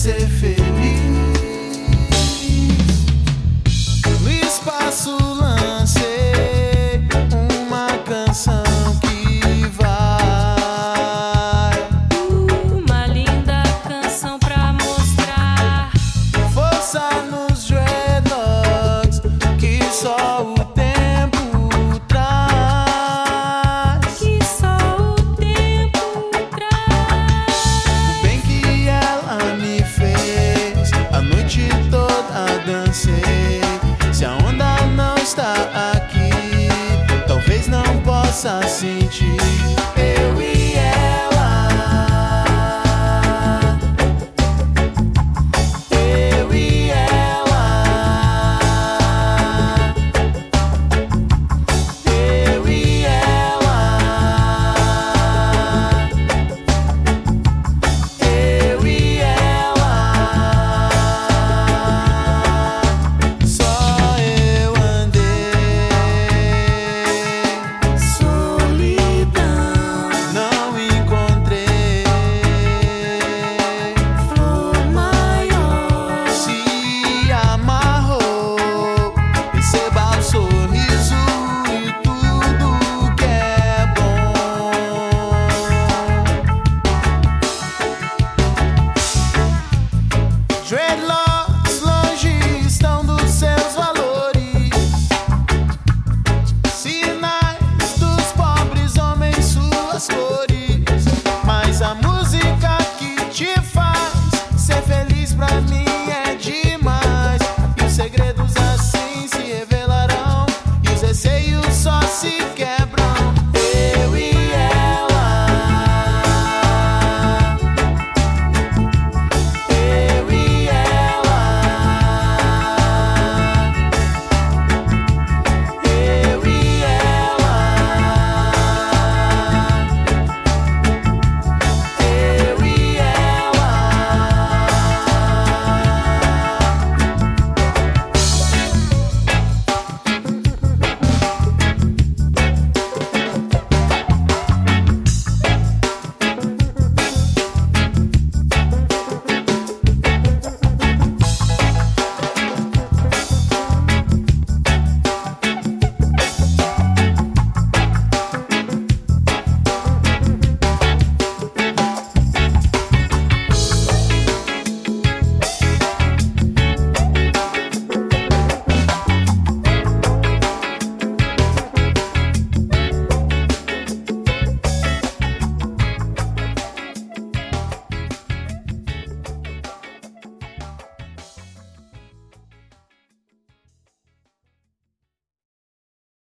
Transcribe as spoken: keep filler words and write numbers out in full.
ser feliz. No espaço lancei uma canção que vai, uma linda canção pra mostrar força nos dreadlocks que só o tempo traz. que só o tempo traz. O bem que ela me fez, a noite toda dancei. Se a onda não está aqui, talvez não possa sentir. Eu e ela, eu e ela, eu e ela, eu e ela. Só eu andei, Solidão, não encontrei. flor maior, Se amarrou, receba o sorriso e tudo que é bom. Dreadlocks